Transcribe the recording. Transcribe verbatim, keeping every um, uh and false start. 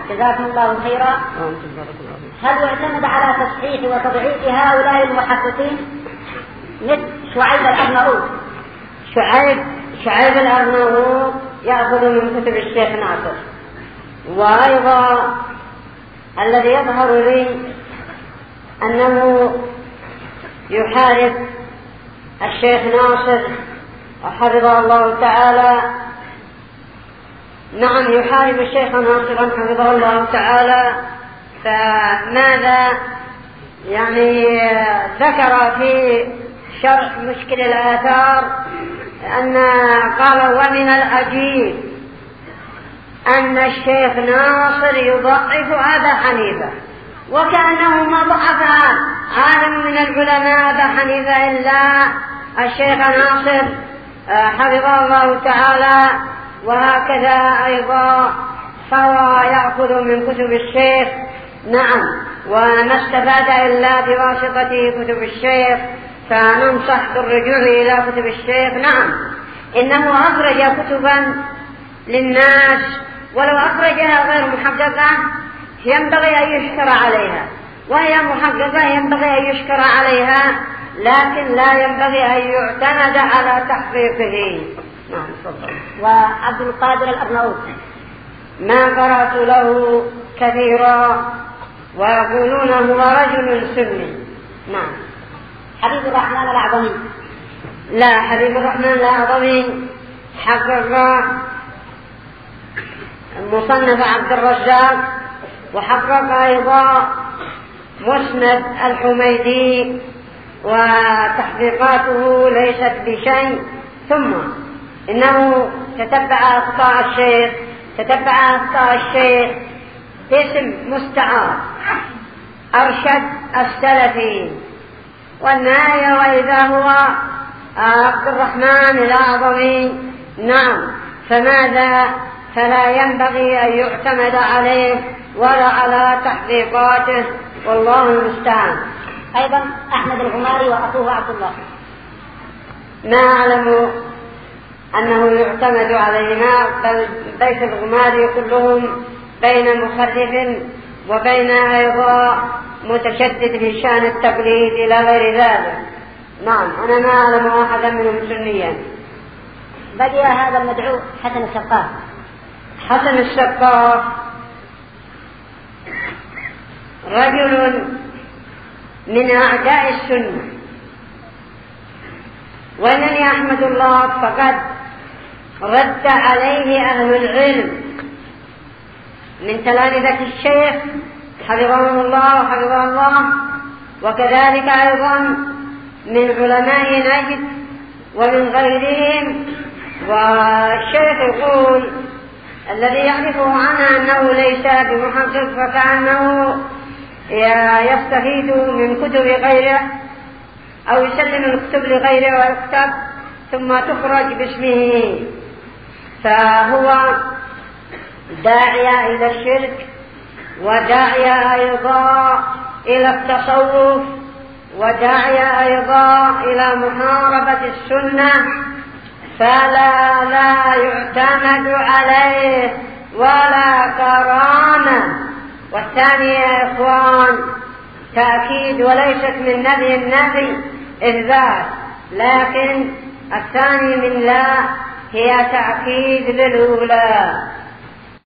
جزاكم الله خيرا. هل يعتمد على تصحيح وتضعيف هؤلاء المحققين مثل شعيب الأرناؤوط؟ شعيب شعيب الأرناؤوط يأخذ من كتب الشيخ ناصر، وأيضا الذي يظهر لي أنه يحارب الشيخ ناصر حفظه الله تعالى. نعم يحارب الشيخ ناصرا حفظه الله تعالى. فماذا يعني ذكر في شرح مشكل الآثار أن قال ومن العجيب أن الشيخ ناصر يضعف أبا حنيفة، وكأنه ما ضعف عالم من العلماء أبا حنيفة إلا الشيخ ناصر حفظه الله تعالى. وهكذا أيضا فهو يأخذ من كتب الشيخ. نعم، وما استفاد إلا بواسطة كتب الشيخ، فننصح بالرجوع إلى كتب الشيخ. نعم، إنه أخرج كتبا للناس، ولو أخرجها غير محققة ينبغي أن يشكر عليها، وهي محققة ينبغي أن يشكر عليها، لكن لا ينبغي أن يعتمد على تحقيقه. نعم تفضل. وعبد القادر الأرناؤوط ما قرأت له كثيرا، ويقولون هو رجل سني. نعم. حبيب الرحمن الأعظمي؟ لا، حبيب الرحمن الأعظمي حقق مصنف عبد الرزاق، وحقق أيضا مسند الحميدي، وتحقيقاته ليست بشيء. ثم إنه تتبع أخطاء الشيخ تتبع أخطاء الشيخ باسم مستعار أرشد السلفي، والنهاية وإذا هو عبد الرحمن الأعظمي. نعم، فماذا؟ فلا ينبغي أن يعتمد عليه ولا على تحقيقاته، والله المستعان. أيضا أحمد الغماري وأخوه عبد الله، ما أعلم أنه يعتمد عليهما، بل بيت الغماري كلهم بين مخرف وبين أيضا متشدد في شأن التقليد إلى غير ذلك. نعم، أنا ما أعلم أحدا منهم سنيا. بقي هذا المدعو حسن السقاف. حسن السقاف رجل من أعداء السنة، وإنني أحمد الله فقد رد عليه أهل العلم من تلامذة الشيخ حفظهم الله وحفظه الله، وكذلك أيضا من علماء نجد ومن غيرهم. والشيخ يقول الذي يعرفه عنه أنه ليس بمحقق، فكأنه يستفيد من كتب غيره أو يسلم الكتب لغيره ويكتب ثم تخرج باسمه، فهو داعية إلى الشرك، وداعية أيضا إلى التصوف، وداعية أيضا إلى محاربة السنة، فلا لا يعتمد عليه ولا كرامة. والثاني يا إخوان تأكيد، وليست من نبي النبي إثبات، لكن الثاني من لا هي تأكيد للأولى.